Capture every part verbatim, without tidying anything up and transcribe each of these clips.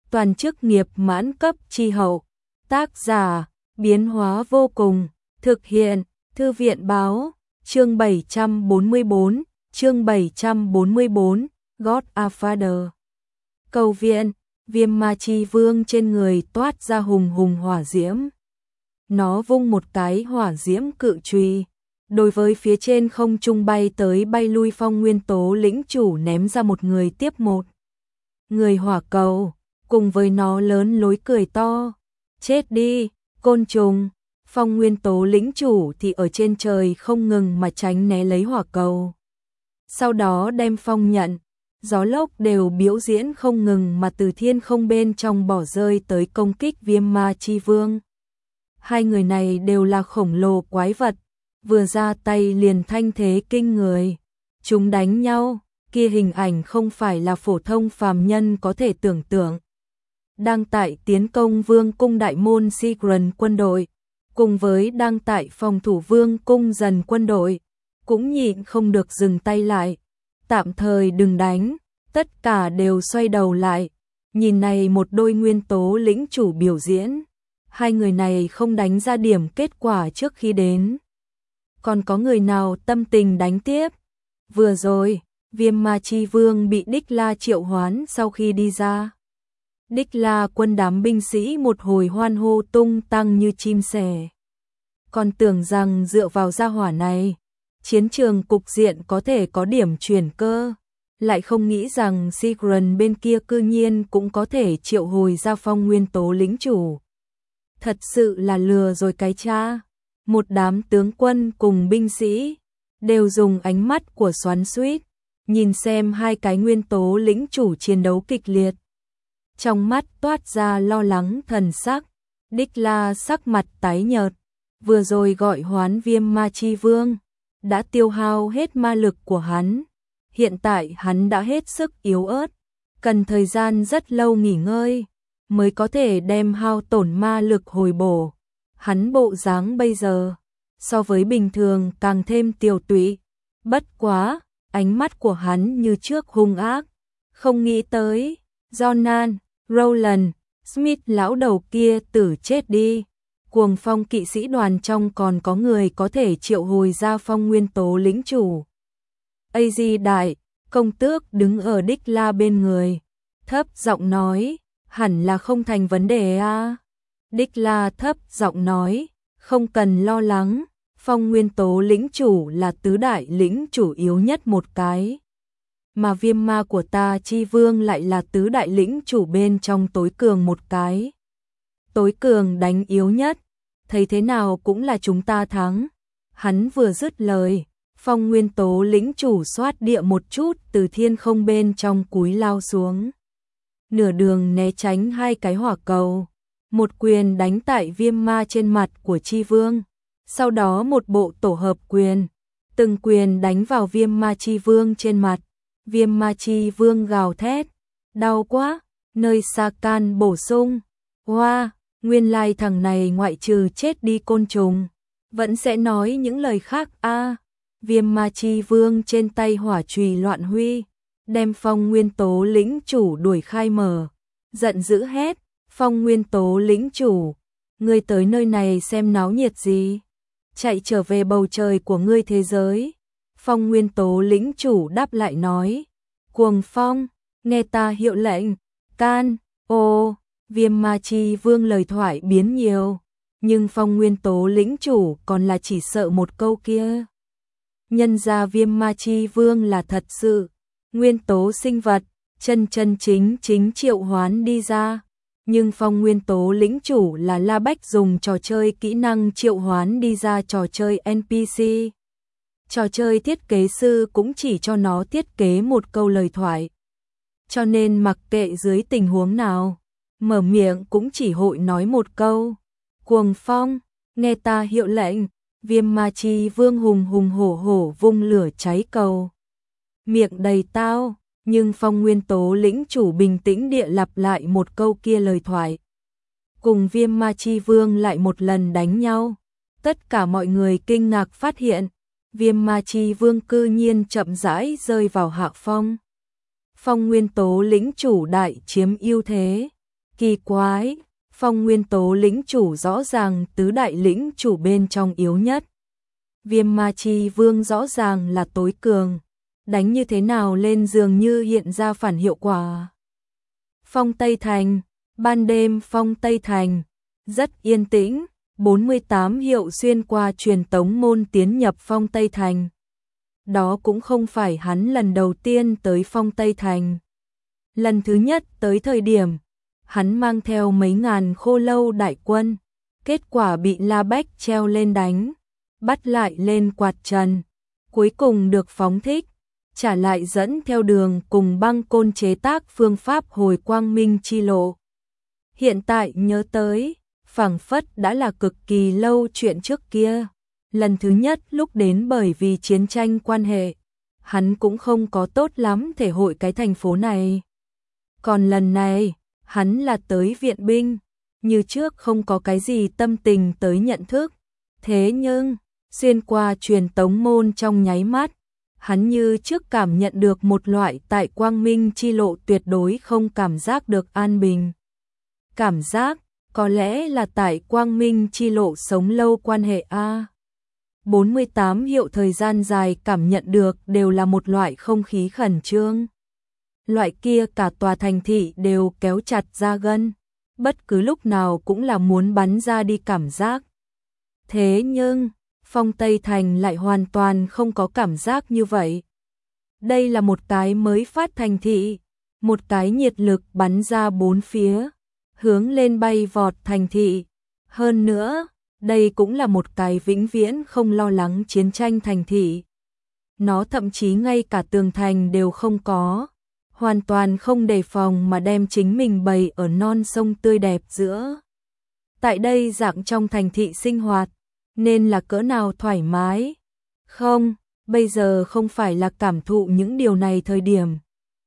toàn chức nghiệp mãn cấp chi hậu. Tác giả, biến hóa vô cùng, thực hiện, Thư viện báo, chương bảy trăm bốn mươi bốn, chương bảy trăm bốn mươi bốn, God a Father. Cầu viện, Viêm Ma Chi Vương trên người toát ra hùng hùng hỏa diễm. Nó vung một cái hỏa diễm cự chùy, đối với phía trên không trung bay tới bay lui Phong Nguyên Tố lĩnh chủ ném ra một người tiếp một. Người hỏa cầu, cùng với nó lớn lối cười to. Chết đi, côn trùng. Phong Nguyên Tố lĩnh chủ thì ở trên trời không ngừng mà tránh né lấy hỏa cầu. Sau đó đem phong nhận, gió lốc đều biểu diễn không ngừng mà từ thiên không bên trong bỏ rơi tới công kích Viêm Ma Chi Vương. Hai người này đều là khổng lồ quái vật, vừa ra tay liền thanh thế kinh người. Chúng đánh nhau, kia hình ảnh không phải là phổ thông phàm nhân có thể tưởng tượng. Đang tại tiến công Vương cung đại môn Sigren quân đội, cùng với đang tại phòng thủ Vương cung dần quân đội, cũng nhịn không được dừng tay lại. Tạm thời đừng đánh, tất cả đều xoay đầu lại, nhìn này một đôi nguyên tố lĩnh chủ biểu diễn. Hai người này không đánh ra điểm kết quả trước khi đến. Còn có người nào tâm tình đánh tiếp? Vừa rồi, Viêm Ma Chi Vương bị Đích La triệu hoán sau khi đi ra. Đích La quân đám binh sĩ một hồi hoan hô tung tăng như chim sẻ. Còn tưởng rằng dựa vào gia hỏa này, chiến trường cục diện có thể có điểm chuyển cơ. Lại không nghĩ rằng Sigren bên kia cư nhiên cũng có thể triệu hồi ra Phong Nguyên Tố lĩnh chủ. Thật sự là lừa rồi cái cha. Một đám tướng quân cùng binh sĩ đều dùng ánh mắt của xoắn xuýt nhìn xem hai cái nguyên tố lĩnh chủ chiến đấu kịch liệt. Trong mắt toát ra lo lắng thần sắc. Đích La sắc mặt tái nhợt, vừa rồi gọi hoán Viêm Ma Chi Vương đã tiêu hao hết ma lực của hắn. Hiện tại hắn đã hết sức yếu ớt, cần thời gian rất lâu nghỉ ngơi mới có thể đem hao tổn ma lực hồi bổ. Hắn bộ dáng bây giờ so với bình thường càng thêm tiều tụy. Bất quá, ánh mắt của hắn như trước hung ác. Không nghĩ tới, Jonan, Roland, Smith lão đầu kia tử chết đi. Cuồng Phong kỵ sĩ đoàn trong còn có người có thể triệu hồi ra Phong Nguyên Tố lĩnh chủ. A Di đại, công tước đứng ở Đích La bên người, thấp giọng nói, hẳn là không thành vấn đề a. À? Đích La thấp giọng nói, không cần lo lắng, Phong Nguyên Tố lĩnh chủ là tứ đại lĩnh chủ yếu nhất một cái. Mà Viêm Ma của ta Chi Vương lại là tứ đại lĩnh chủ bên trong tối cường một cái. Tối cường đánh yếu nhất, thấy thế nào cũng là chúng ta thắng. Hắn vừa dứt lời, Phong Nguyên Tố lĩnh chủ xoát địa một chút từ thiên không bên trong cúi lao xuống. Nửa đường né tránh hai cái hỏa cầu, một quyền đánh tại Viêm Ma trên mặt của Chi Vương, sau đó một bộ tổ hợp quyền, từng quyền đánh vào Viêm Ma Chi Vương trên mặt. Viêm Ma Chi Vương gào thét, đau quá, nơi xa can bổ sung. Hoa, nguyên lai thằng này ngoại trừ chết đi côn trùng, vẫn sẽ nói những lời khác a. À, Viêm Ma Chi Vương trên tay hỏa chùy loạn huy, đem Phong Nguyên Tố lĩnh chủ đuổi khai mở, giận dữ hét, Phong Nguyên Tố lĩnh chủ, ngươi tới nơi này xem náo nhiệt gì? Chạy trở về bầu trời của ngươi thế giới. Phong Nguyên Tố lĩnh chủ đáp lại nói, Cuồng Phong, nghe ta hiệu lệnh, can, ô. Viêm Ma Chi Vương lời thoại biến nhiều, nhưng Phong Nguyên Tố lĩnh chủ còn là chỉ sợ một câu kia. Nhân ra Viêm Ma Chi Vương là thật sự nguyên tố sinh vật, chân chân chính chính triệu hoán đi ra. Nhưng Phong Nguyên Tố lĩnh chủ là La Bách dùng trò chơi kỹ năng triệu hoán đi ra trò chơi en pê xê. Trò chơi thiết kế sư cũng chỉ cho nó thiết kế một câu lời thoại. Cho nên mặc kệ dưới tình huống nào, mở miệng cũng chỉ hội nói một câu. Cuồng Phong, nghe ta hiệu lệnh. Viêm Ma Chi Vương hùng hùng hổ hổ vung lửa cháy cầu. Miệng đầy tao, nhưng Phong Nguyên Tố lĩnh chủ bình tĩnh địa lặp lại một câu kia lời thoại. Cùng Viêm Ma Chi Vương lại một lần đánh nhau. Tất cả mọi người kinh ngạc phát hiện, Viêm Ma Chi Vương cư nhiên chậm rãi rơi vào hạ phong. Phong Nguyên Tố lĩnh chủ đại chiếm ưu thế. Kỳ quái, Phong Nguyên Tố lĩnh chủ rõ ràng tứ đại lĩnh chủ bên trong yếu nhất. Viêm Ma Chi Vương rõ ràng là tối cường, đánh như thế nào lên dường như hiện ra phản hiệu quả. Phong Tây Thành, ban đêm Phong Tây Thành, rất yên tĩnh, bốn mươi tám hiệu xuyên qua truyền tống môn tiến nhập Phong Tây Thành. Đó cũng không phải hắn lần đầu tiên tới Phong Tây Thành. Lần thứ nhất tới thời điểm, hắn mang theo mấy ngàn khô lâu đại quân, kết quả bị La Bách treo lên đánh, bắt lại lên quạt trần, cuối cùng được phóng thích, trả lại dẫn theo đường cùng băng côn chế tác phương pháp hồi quang minh chi lộ. Hiện tại nhớ tới, phảng phất đã là cực kỳ lâu chuyện trước kia. Lần thứ nhất lúc đến bởi vì chiến tranh quan hệ, hắn cũng không có tốt lắm thể hội cái thành phố này. Còn lần này, hắn là tới viện binh, như trước không có cái gì tâm tình tới nhận thức. Thế nhưng, xuyên qua truyền tống môn trong nháy mắt, hắn như trước cảm nhận được một loại tại quang minh chi lộ tuyệt đối không cảm giác được an bình. Cảm giác, có lẽ là tại quang minh chi lộ sống lâu quan hệ A. bốn mươi tám hiệu thời gian dài cảm nhận được đều là một loại không khí khẩn trương. Loại kia cả tòa thành thị đều kéo chặt ra gân, bất cứ lúc nào cũng là muốn bắn ra đi cảm giác. Thế nhưng, Phong Tây Thành lại hoàn toàn không có cảm giác như vậy. Đây là một cái mới phát thành thị, một cái nhiệt lực bắn ra bốn phía, hướng lên bay vọt thành thị. Hơn nữa, đây cũng là một cái vĩnh viễn không lo lắng chiến tranh thành thị. Nó thậm chí ngay cả tường thành đều không có, hoàn toàn không đề phòng mà đem chính mình bày ở non sông tươi đẹp giữa. Tại đây dạng trong thành thị sinh hoạt, nên là cỡ nào thoải mái. Không, bây giờ không phải là cảm thụ những điều này thời điểm.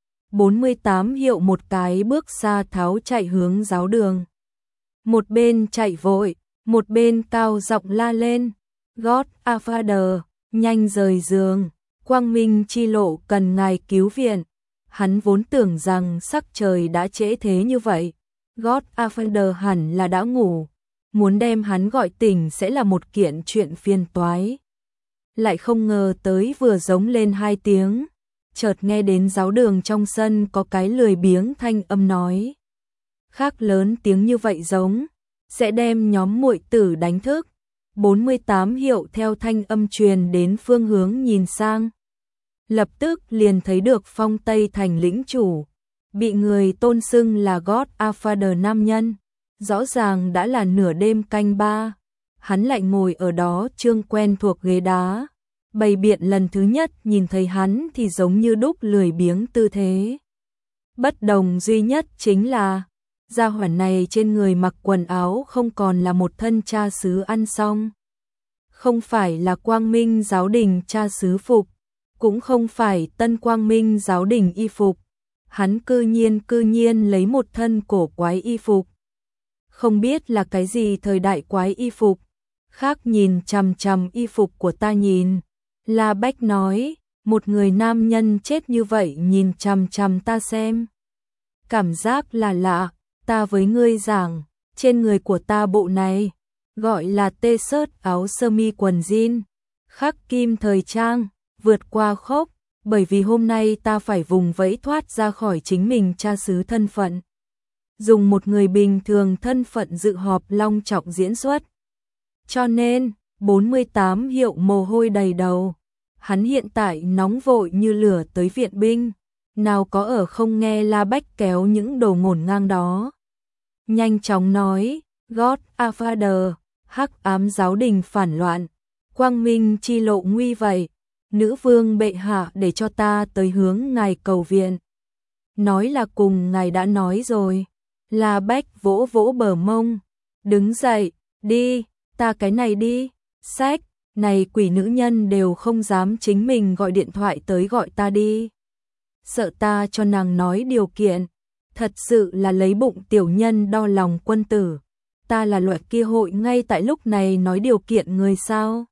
bốn mươi tám hiệu một cái bước xa tháo chạy hướng giáo đường. Một bên chạy vội, một bên cao giọng la lên, God a Father, nhanh rời giường, quang minh chi lộ cần ngài cứu viện. Hắn vốn tưởng rằng sắc trời đã trễ thế như vậy, God a Father hẳn là đã ngủ, muốn đem hắn gọi tỉnh sẽ là một kiện chuyện phiền toái. Lại không ngờ tới vừa giống lên hai tiếng, chợt nghe đến giáo đường trong sân có cái lười biếng thanh âm nói. Khác lớn tiếng như vậy giống, sẽ đem nhóm muội tử đánh thức. bốn mươi tám hiệu theo thanh âm truyền đến phương hướng nhìn sang. Lập tức liền thấy được Phong Tây Thành lĩnh chủ, bị người tôn xưng là God a Father nam nhân. Rõ ràng đã là nửa đêm canh ba, hắn lại ngồi ở đó trương quen thuộc ghế đá. Bày biện lần thứ nhất nhìn thấy hắn thì giống như đúc lười biếng tư thế. Bất đồng duy nhất chính là, gia hỏa này trên người mặc quần áo không còn là một thân cha xứ ăn xong. Không phải là quang minh giáo đình cha xứ phục, cũng không phải tân quang minh giáo đình y phục. Hắn cư nhiên cư nhiên lấy một thân cổ quái y phục. Không biết là cái gì thời đại quái y phục, khác nhìn chằm chằm y phục của ta nhìn. La Bách nói, một người nam nhân chết như vậy nhìn chằm chằm ta xem. Cảm giác là lạ, ta với ngươi giảng, trên người của ta bộ này, gọi là t-shirt áo sơ mi quần jean, khắc kim thời trang, vượt qua khốc, bởi vì hôm nay ta phải vùng vẫy thoát ra khỏi chính mình cha xứ thân phận. Dùng một người bình thường thân phận dự họp long trọng diễn xuất. Cho nên, bốn mươi tám hiệu mồ hôi đầy đầu. Hắn hiện tại nóng vội như lửa tới viện binh, nào có ở không nghe La Bách kéo những đồ ngổn ngang đó. Nhanh chóng nói, God a Father, hắc ám giáo đình phản loạn, quang minh chi lộ nguy vậy, nữ vương bệ hạ để cho ta tới hướng ngài cầu viện. Nói là cùng ngài đã nói rồi. La Bách vỗ vỗ bờ mông, đứng dậy, đi, ta cái này đi, sách, này quỷ nữ nhân đều không dám chính mình gọi điện thoại tới gọi ta đi. Sợ ta cho nàng nói điều kiện, thật sự là lấy bụng tiểu nhân đo lòng quân tử. Ta là loại kia hội ngay tại lúc này nói điều kiện người sao.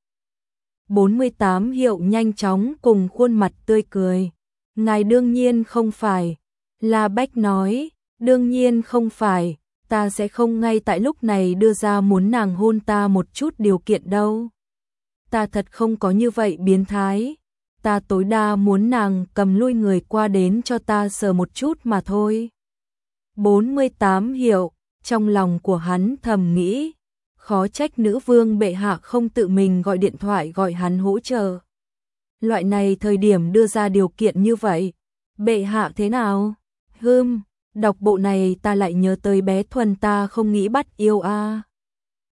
bốn mươi tám hiệu nhanh chóng cùng khuôn mặt tươi cười. Ngài đương nhiên không phải. La Bách nói, đương nhiên không phải, ta sẽ không ngay tại lúc này đưa ra muốn nàng hôn ta một chút điều kiện đâu. Ta thật không có như vậy biến thái. Ta tối đa muốn nàng cầm lui người qua đến cho ta sờ một chút mà thôi. bốn mươi tám Hiểu, trong lòng của hắn thầm nghĩ, khó trách nữ vương bệ hạ không tự mình gọi điện thoại gọi hắn hỗ trợ. Loại này thời điểm đưa ra điều kiện như vậy, bệ hạ thế nào? Hừm, đọc bộ này ta lại nhớ tới bé Thuần ta không nghĩ bắt yêu a.